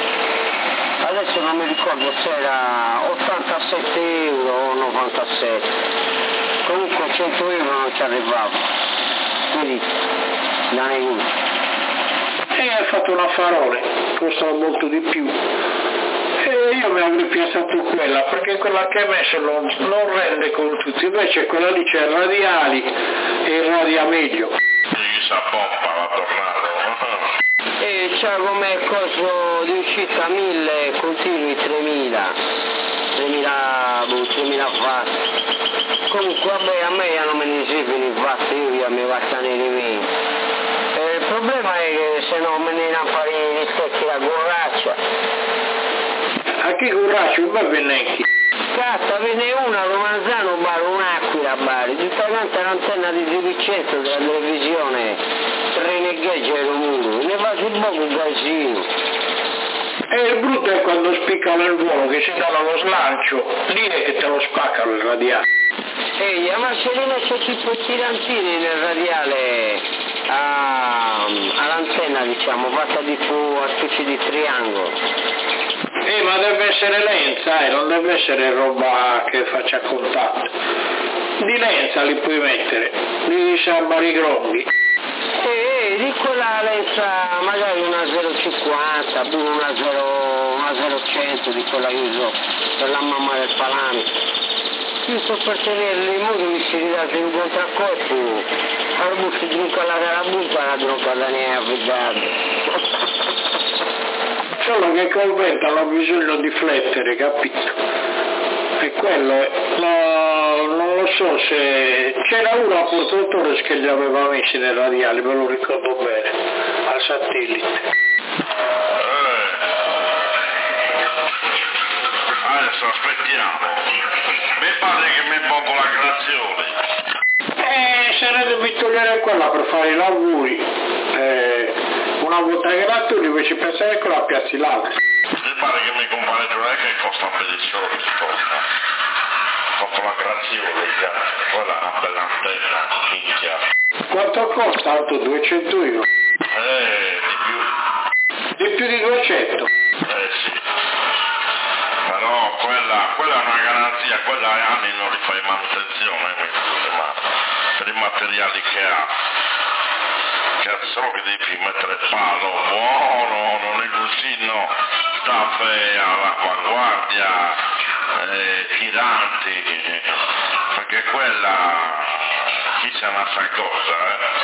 adesso non mi ricordo se era ottantasette euro o novantasette, comunque cento euro non ci arrivavo, quindi da negozio. E hai fatto un affarone, costava molto di più. E io mi avrei pensato quella, perché quella che hai messo non, non rende con tutti, invece quella lì c'è radiali e radia meglio. Quindi sa pompa la Tornado. E c'ha come coso di uscita mille continui tremila, tremila, tremila watt. Comunque vabbè, a me non me ne servono i watt, io mi vacca nei miei. E il problema è che se no me ne impari gli specchi la gorraccia. A che corraccio? Non va bene. Cazzo, ve ne una a Romanzano bar, un'aquila a Bari, tutta quanta l'antenna di Trivicenzo della televisione, renegheggia il muro, ne va sul poco un casino. E il brutto è quando spiccano il volo, che si danno lo slancio, lì è che te lo spaccano il radiale. Ehi, ma se li mette tipo i tirantini nel radiale a, all'antenna, diciamo, fatta tipo a specie di triangolo. Eh, ma deve essere lenza, eh, non deve essere roba che faccia contatto. Di lenza li puoi mettere, li sambari gronghi. E di quella lenza magari una zero cinquanta, una zero cento di quella che uso per la mamma del palame. Giusto per tenerli in modo mi si ridate in contraccolpo, arbusti giunca alla carabutta, la tronca da ne è avvedato. Solo che col vento hanno bisogno di flettere, capito? E quello è, no, non lo so se c'era uno a Porto Torres che li aveva messi nei radiali, me lo ricordo bene, al satellite. Eh. Adesso aspettiamo. Mi pare che mi pongo la creazione. Eh, se ne devi togliere quella per fare i lavori. Eh, una volta che la togli invece pensare che la piazzi l'altra. Ma pare che mi compare Giulia che costa un bellissimo risposta. Contro la Grazioli, quella è una bella antenna, minchia. Quanto costa? Alto duecento euro? Eh, di più. Di più di duecento? Eh sì. Però quella, quella è una garanzia, quella è anni non rifai manutenzione, ma per i materiali che ha. Solo che devi mettere palo buono, non il lucino, staffe all'avanguardia, eh, tiranti, perché quella chi sa una sa cosa,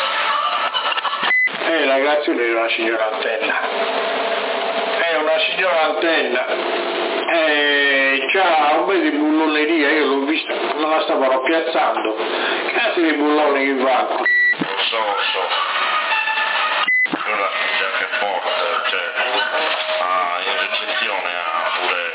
eh? Eh, la Grazioli è una signora antenna, è una signora antenna, eh, c'ha un bel di bulloneria, io l'ho vista, non la stavano piazzando, cazzo di bulloni che vanno. Lo so, lo so. Quella c'è anche forte, cioè ah, in ricezione ha pure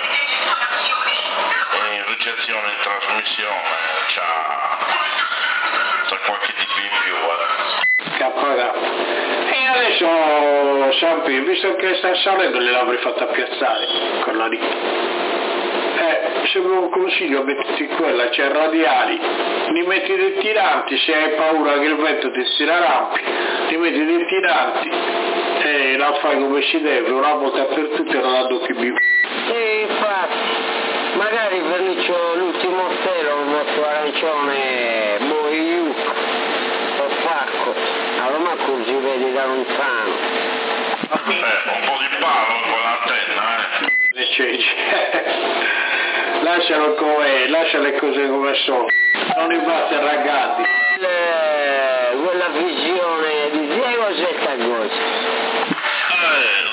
eh, in ricezione in trasmissione c'ha, c'ha qualche di più in più, eh. Cappaga. E adesso Sampi, visto che sta salendo gliel'avrei fatta piazzare quella lì. Eh, se un consiglio mettiti quella, c'è radiali, li metti dei tiranti, se hai paura che il vento ti si rampi, li metti dei tiranti e la fai come si deve, una volta per tutte non la tocchi più. Sì, infatti, magari vernicio l'ultimo stelo, un vostro arancione boiu o pacco, allora così vedi da lontano. Eh, un po' di palo con l'antenna, eh. Le ceci. Lascialo come, lascia le cose come sono, non i basta ragazzi. Le, quella visione di Diego questa cosa. Eh,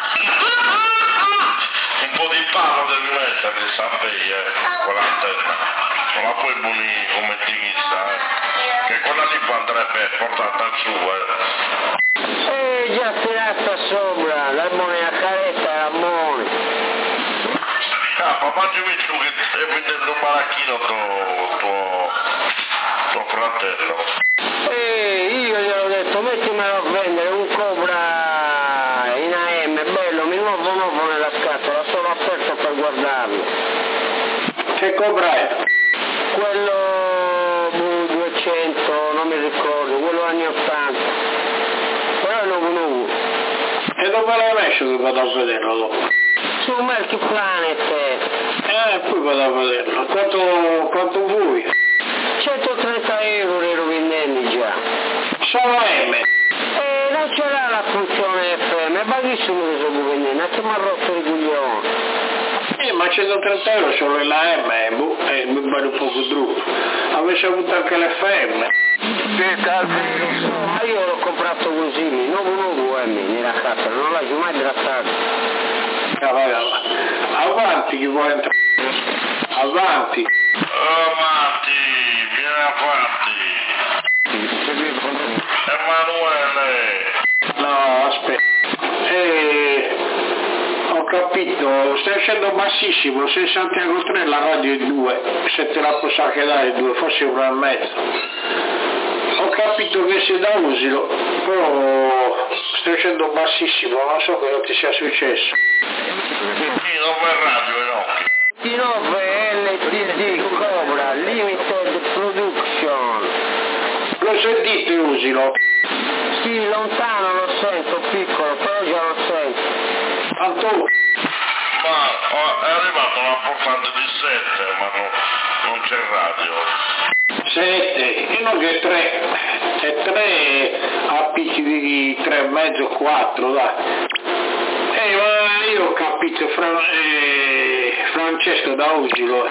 un po' di palo devi mettere, sappi, eh, con l'antenna. Non la puoi punire come divisa, eh. Che quella lì andrebbe portata su, eh. E già tirata sopra, la moneta caretta era buona. Ah, papà ci dice che stai vendendo un maracchino tuo, tuo, tuo fratello. E io gli ho detto mettimelo a vendere un Cobra in A M, bello, mi nuovo nuovo nella scatola, sono aperto per guardarlo. Che Cobra è? Quello duecento, non mi ricordo, quello anni ottanta. Però è nuovo nuovo. E dove l'hai messo che vado a vederlo dopo? Su Milky Planet. Eh, poi vado a vederlo. Quanto, quanto vuoi? centotrenta euro ero vendendo già. Solo M. E non c'era la funzione F M, è baghissimo che sto vendendo, anche mi ha rotto il coglione. Eh, ma centotrenta euro solo la M, eh, boh, eh, mi pare un poco troppo. Avessi avuto anche l'F M. Ma io l'ho comprato così, nuovo nuovo M, nella cassa, non l'ho mai trattato. Avanti chi vuole entrare. Avanti. Avanti, vieni avanti. Emanuele. No, aspetta. Eh, ho capito, stai scendendo bassissimo, sei Santiago tre, la radio è due, se te la posso anche dare due, forse uno e mezzo. Ho capito che sei da Usilo, però stai scendendo bassissimo, non so cosa ti sia successo. Sì, non per radio, no. Di nove L T D Cobra Limited Production. Lo sentite Usilo? Sì, lontano lo sento, piccolo, però già lo sento. Tanto? Ma oh, è arrivata una portante di sette, ma no, non c'è radio. Sette, e non che tre, è tre a picchi di tre e mezzo, quattro, dai. Eh, ma io ho capito, Fra, eh, Francesco da Usilo.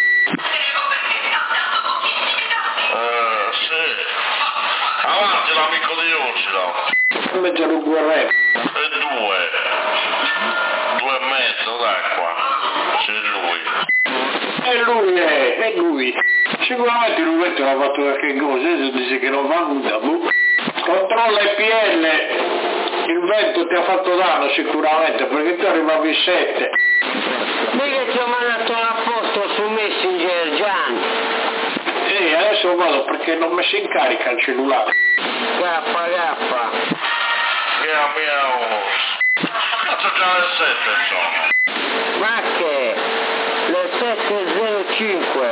Eh, sì. Avanti l'amico di Usilo. Mezz'ora guerrero. E due. Due e mezzo d'acqua. C'è lui. E lui è, è lui. Sicuramente il vento l'ha fatto qualche cosa, adesso dice che non va nulla, boh. Controlla il P L, il vento ti ha fatto danno sicuramente, perché tu arrivavi in sette. Mica ti ho mandato una foto su Messenger, Gian. E adesso vado perché non mi si incarica il cellulare. Gaffa, gaffa. Miau miau. Cazzo già le sette sono. Ma che? Le sette e zero cinque.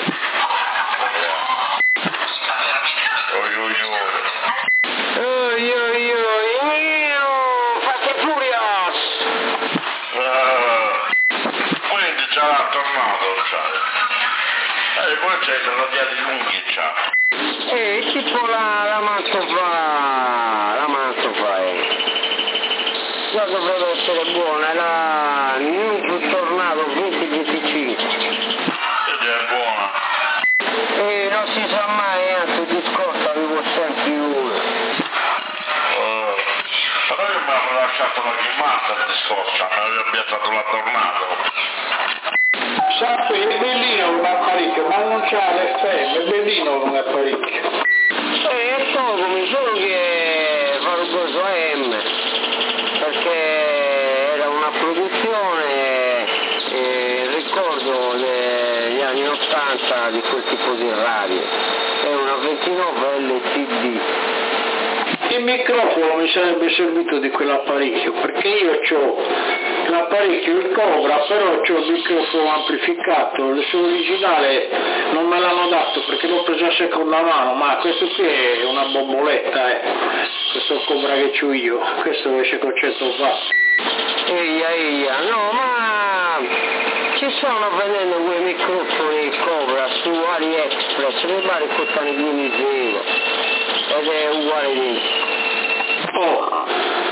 Oi oi oi. Oi oi oi, io, fate furios! Uh, quindi c'è la tornado, cioè. E poi c'è la via di lunghi, c'ha. E tipo la, la mantova, la mantova è. La dovrebbe essere buona, la New Tornado venti venticinque. Quindi è buona. E non si sa mai, anche il discorso avevo sempre uno. Uh, però io mi avevo lasciato la chiamata il discorso, mi avevo piazzato la tornado. Sappi, è bellino un apparecchio, ma non c'ha l'F M, è bellino un apparecchio. E è poco, mi solo che fargoso M, perché era una produzione, eh, ricordo degli anni ottanta di quel tipo di radio, è una ventinove L C D. Il microfono mi sarebbe servito di quell'apparecchio, perché io ho l'apparecchio, il Cobra, però ho il microfono amplificato, il suo originale non me l'hanno dato perché l'ho preso a seconda mano, ma questo qui è una bomboletta, eh. Questo Cobra che c'ho io, questo esce con cento watt. Eia, eia, no, ma ci sono vendendo quei microfoni Cobra su AliExpress, mi pare che costano due euro ed è uguale identico. Oh,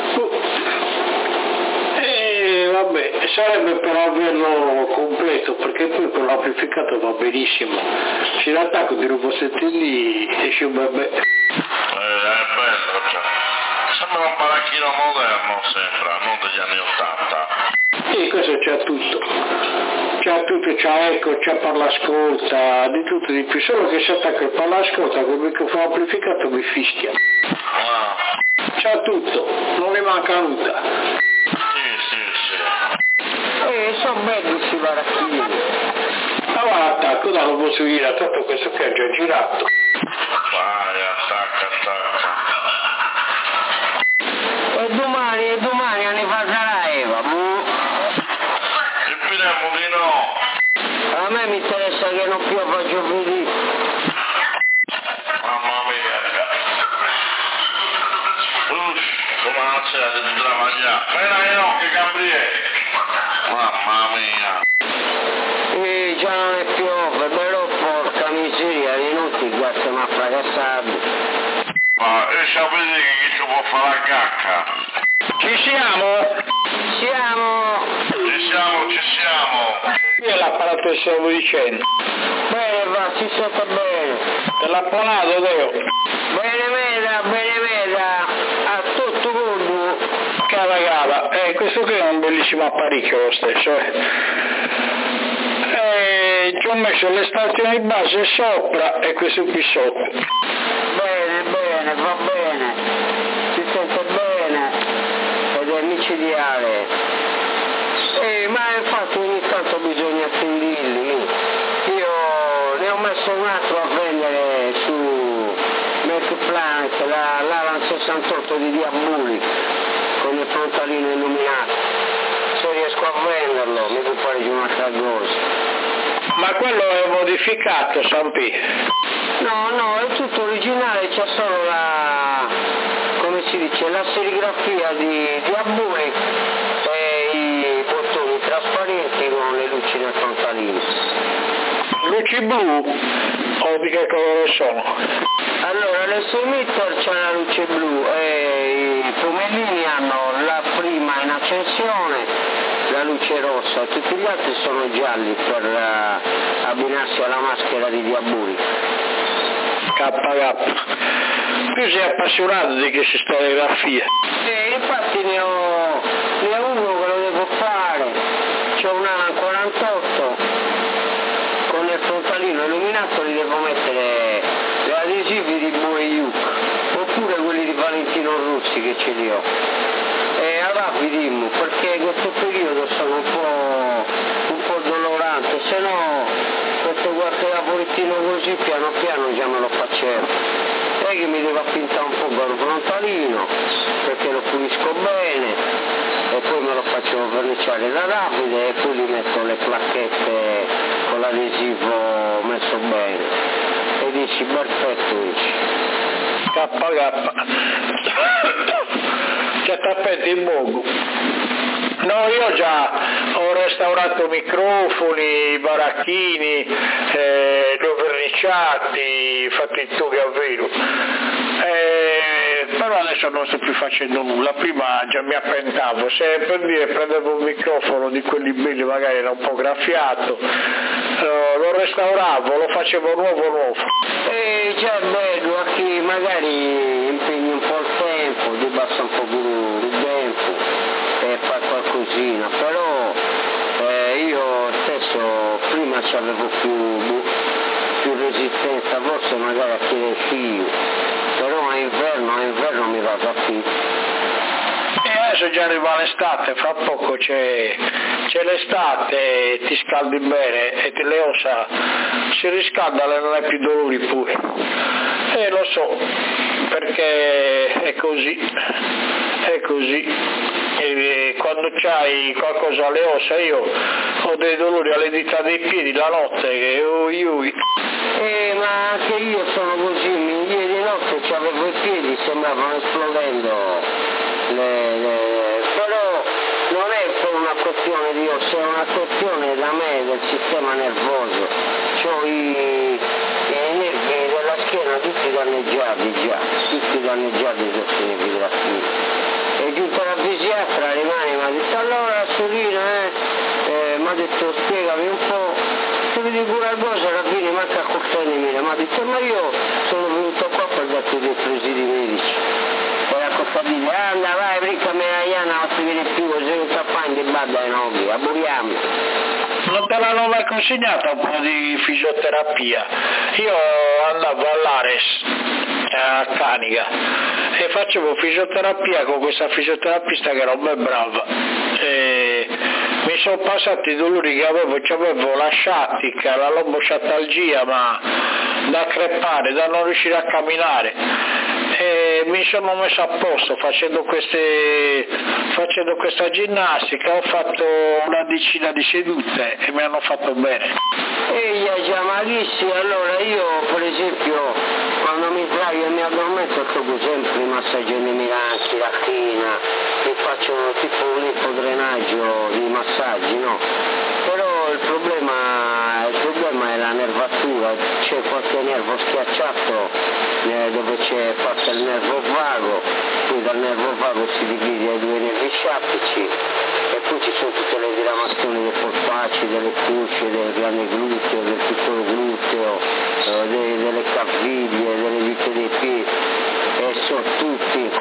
e vabbè, sarebbe per averlo completo, perché poi con l'amplificato va benissimo. Ci l'attacco di rubosetti lì, esce un bebè. Eh, è bello, cioè. Sembra un baracchino moderno, sembra, non degli anni ottanta. Sì, questo c'ha tutto. C'ha tutto, c'ha eco, c'ha parlascolta, di tutto di più, solo che se attacca il parlascolta col microfono amplificato mi fischia. Ah. C'ha tutto, non le manca nulla. Sì, sì, sì. E sono belli questi baracchini. Ma va attacco, non lo posso dire, tanto questo qui è già girato. Vai, attacca, attacca. E domani, e domani ne farà Eva, boh. Speriamo di no. A me mi interessa che non piova giovedì. Mamma mia. Uff, come la sera di travagliare. Appena in occhio, Gabriele. Mamma mia. E già non è piove, però porca miseria, di notte già siamo a fracassati. Ma riesci a vedere che chi ci può fare la cacca? Ci siamo? Siamo! Ci siamo, ci siamo. Qui è l'apparato che stavo dicendo. Bene, va, si sente bene. Te l'ha ponato, Deo? Bene, meda, bene, meda. A tutto mondo. Cava, cava. Eh, questo qui è un bellissimo apparecchio lo stesso, eh. Eh, ci ho messo le stazioni base sopra e questo qui sotto. Bene, bene, va bene. Si sente bene. Ed è micidiale. Eh, ma infatti ogni tanto bisogna attendirli. Io ne ho messo un altro a vendere su Multiplanet, la, l'Alan sessantotto di Diabolic, con il frontalino illuminato. Se riesco a venderlo mi può fare un'altra cosa. Ma quello è modificato, Sampi? No, no, è tutto originale, c'è solo la, come si dice, la serigrafia di Diabolic e i bottoni trasparenti con le luci nel frontalino. Luci blu? O di che colore sono? Allora, l'S-Emitter c'è la luce blu e i pomellini hanno la prima in accensione, la luce rossa, tutti gli altri sono gialli per uh, abbinarsi alla maschera di Diabolic. K K. Tu sei appassionato di queste storiografie? E infatti ne ho, ne ho uno che lo devo fare, c'ho un Alan quarantotto, con il frontalino illuminato li devo mettere gli adesivi di Boeyuk, oppure quelli di Valentino Rossi che ce li ho. E rapidimmo, perché questo periodo sono un po', un po' dolorante, se no questo qualche lavorettino così piano piano già me lo facevo. E che mi devo pintare un po' il frontalino, perché lo pulisco bene, devo verniciare la rapide e poi gli metto le placchette con l'adesivo messo bene e dici perfetto, dici K K c'è tappeti in mogo. No, io già ho restaurato microfoni, baracchini, eh, li ho verniciati, fatti tu che avvero. Eh, però adesso non sto più facendo nulla, prima già mi appentavo, se per dire prendevo un microfono di quelli belli magari era un po' graffiato, eh, lo restauravo, lo facevo nuovo nuovo. E già è bello a chi magari impegni un po' il tempo, ti basta un po' più il tempo e fa qualcosina, però eh, io stesso prima c'avevo più, più resistenza, forse magari a chiedere figlio, però a inverno, a inverno mi va da qui. E adesso già arriva l'estate, fra poco c'è, c'è l'estate, ti scaldi bene e te le ossa si riscaldano e non hai più dolori pure. E lo so, perché è così, è così. E quando c'hai qualcosa alle ossa, io ho dei dolori alle dita dei piedi la notte che ui ui. Eh, ma anche io sono così, ieri notte c'avevo i piedi, sembravano esplodendo, le, le... però non è per una questione di ossa, è una questione da me del sistema nervoso, ho i, i nervi della schiena tutti danneggiati già, tutti danneggiati sotto i nervi della schiena. E giunto la fisiatra rimane, mi ha detto allora Sorina, eh, eh mi ha detto spiegami un po', se vi dico una cosa alla fine manca a coltelli, mi ha detto ma io sono venuto qua per darti dei presidi medici, poi a cosa dire, anda vai, briccami la iana, non si viene più, così non tappai di badda ai nobili, abburiamo. Non te l'hanno mai consigliata un po' di fisioterapia? Io andavo all'Ares, a Canica, e facevo fisioterapia con questa fisioterapista che era un bel brava. E mi sono passati i dolori che avevo, avevo la sciatica, la lombosciatalgia, ma da crepare, da non riuscire a camminare. E mi sono messo a posto facendo, queste, facendo questa ginnastica, ho fatto una decina di sedute e mi hanno fatto bene. Ehi, già malissimo, allora io per esempio quando mi sdraio e mi addormento tocco sempre i massaggi nei miranchi, la china, mi faccio tipo un ipodrenaggio di massaggi, no? Però il problema, il problema è la nervatura, c'è qualche nervo schiacciato eh, dove c'è, passa il nervo vago, poi dal nervo vago si divide ai due nervi sciattici e poi ci sono tutte le diramazioni dei polpacci, delle cusce, del grande gluteo, del piccolo gluteo, eh, delle, delle caviglie, delle vite dei piedi e sono tutti